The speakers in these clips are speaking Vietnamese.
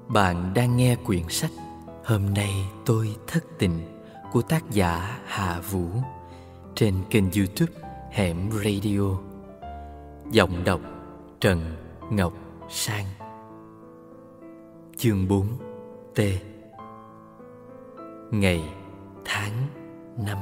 Bạn đang nghe quyển sách Hôm nay tôi thất tình của tác giả Hà Vũ trên kênh YouTube Hẻm Radio. Giọng đọc Trần Ngọc Sang. Chương 4. T. Ngày tháng năm.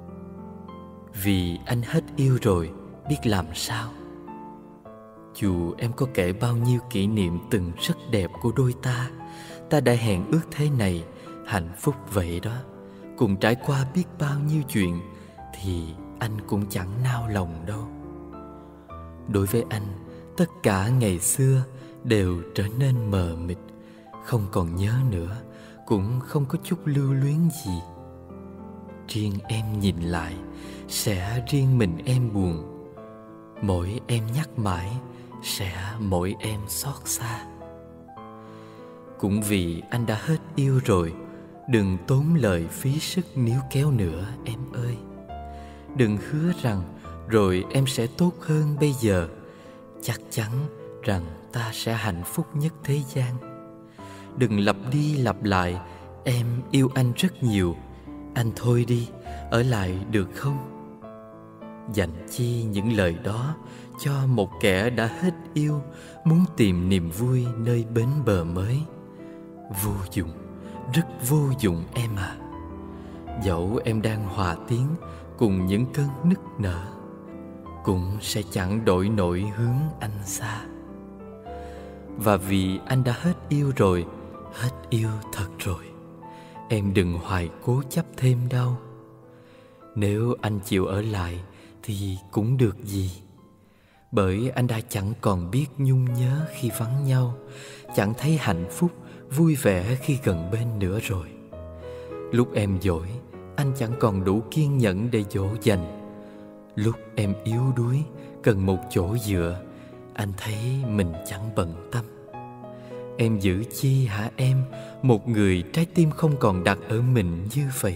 Vì anh hết yêu rồi, biết làm sao. Dù em có kể bao nhiêu kỷ niệm từng rất đẹp của đôi ta, ta đã hẹn ước thế này, hạnh phúc vậy đó. Cùng trải qua biết bao nhiêu chuyện, thì anh cũng chẳng nao lòng đâu. Đối với anh, tất cả ngày xưa đều trở nên mờ mịt, không còn nhớ nữa, cũng không có chút lưu luyến gì. Riêng em nhìn lại, sẽ riêng mình em buồn. Mỗi em nhắc mãi, sẽ mỗi em xót xa. Cũng vì anh đã hết yêu rồi, đừng tốn lời phí sức níu kéo nữa em ơi. Đừng hứa rằng rồi em sẽ tốt hơn bây giờ. Chắc chắn rằng ta sẽ hạnh phúc nhất thế gian. Đừng lặp đi lặp lại em yêu anh rất nhiều, anh thôi đi, ở lại được không? Dành chi những lời đó cho một kẻ đã hết yêu, muốn tìm niềm vui nơi bến bờ mới. Vô dụng, rất vô dụng em à. Dẫu em đang hòa tiếng cùng những cơn nức nở, cũng sẽ chẳng đổi nổi hướng anh xa. Và vì anh đã hết yêu rồi, hết yêu thật rồi, em đừng hoài cố chấp thêm đâu. Nếu anh chịu ở lại thì cũng được gì. Bởi anh đã chẳng còn biết nhung nhớ khi vắng nhau, chẳng thấy hạnh phúc, vui vẻ khi gần bên nữa rồi. Lúc em dỗi, anh chẳng còn đủ kiên nhẫn để dỗ dành. Lúc em yếu đuối, cần một chỗ dựa, anh thấy mình chẳng bận tâm. Em giữ chi hả em, một người trái tim không còn đặt ở mình như vậy.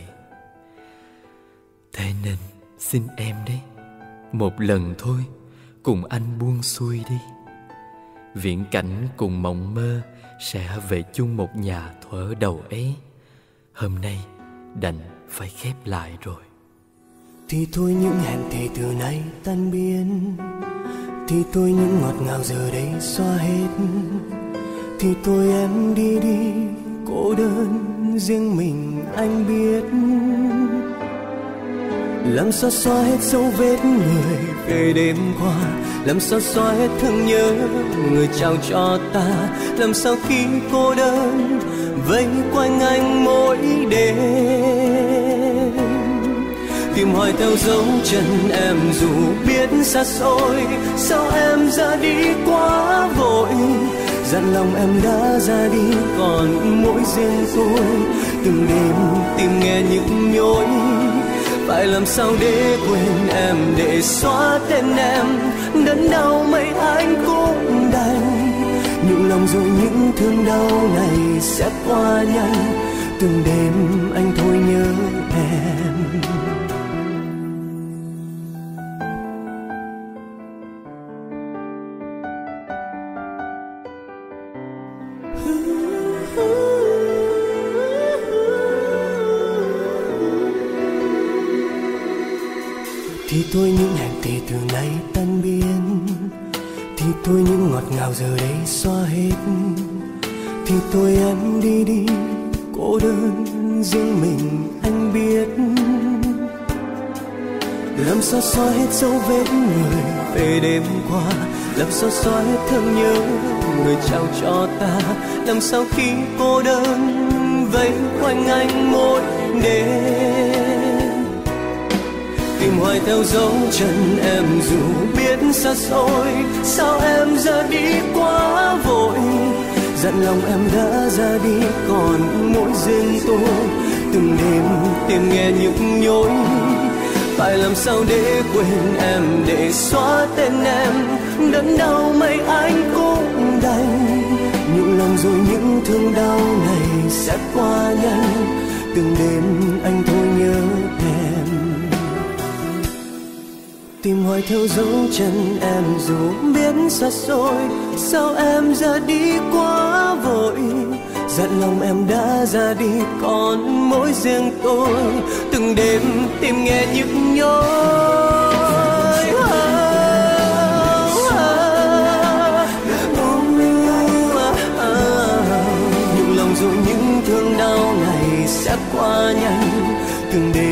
Thế nên xin em đấy, một lần thôi, cùng anh buông xuôi đi. Viễn cảnh cùng mộng mơ sẽ về chung một nhà thuở đầu ấy. Hôm nay đành phải khép lại rồi. Thì thôi những hẹn thề từ nay tan biến, thì thôi những ngọt ngào giờ đây xóa hết. Thì thôi em đi đi, cô đơn riêng mình anh biết. Làm sao xóa hết dấu vết người về đêm qua, làm sao xóa hết thương nhớ người trao cho ta. Làm sao khi cô đơn vây quanh anh mỗi đêm, tìm hoài theo dấu chân em dù biết xa xôi. Sao em ra đi quá vội, dặn lòng em đã ra đi còn mỗi riêng tôi. Từng đêm tìm nghe những nhối, phải làm sao để quên em, để xóa tên em. Đớn đau mấy anh cũng đành, nhủ lòng rồi những thương đau này sẽ qua nhanh. Từng đêm anh thôi nhớ em. Thì thôi những hẹn thề từ nay tan biến, thì thôi những ngọt ngào giờ đây xóa hết. Thì thôi em đi đi, cô đơn riêng mình anh biết. Làm sao xóa hết dấu vết người về đêm qua, làm sao xóa hết thương nhớ người trao cho ta. Làm sao khi cô đơn vây quanh anh mỗi đêm, tìm hoài theo dấu chân em dù biết xa xôi. Sao em ra đi quá vội, dặn lòng em đã ra đi còn mỗi riêng tôi. Từng đêm tìm nghe những nhối, phải làm sao để quên em, để xóa tên em. Đớn đau mấy anh cũng đành, nhủ lòng rồi những thương đau này sẽ qua nhanh. Từng đêm anh thôi nhớ em, tìm hoài theo dấu chân em dù biết xa xôi. Sao em ra đi quá vội, dặn lòng em đã ra đi còn mỗi riêng tôi, từng đêm tìm nghe nhức nhối. Nhưng lòng rồi những thương đau này sẽ qua nhanh, từng đêm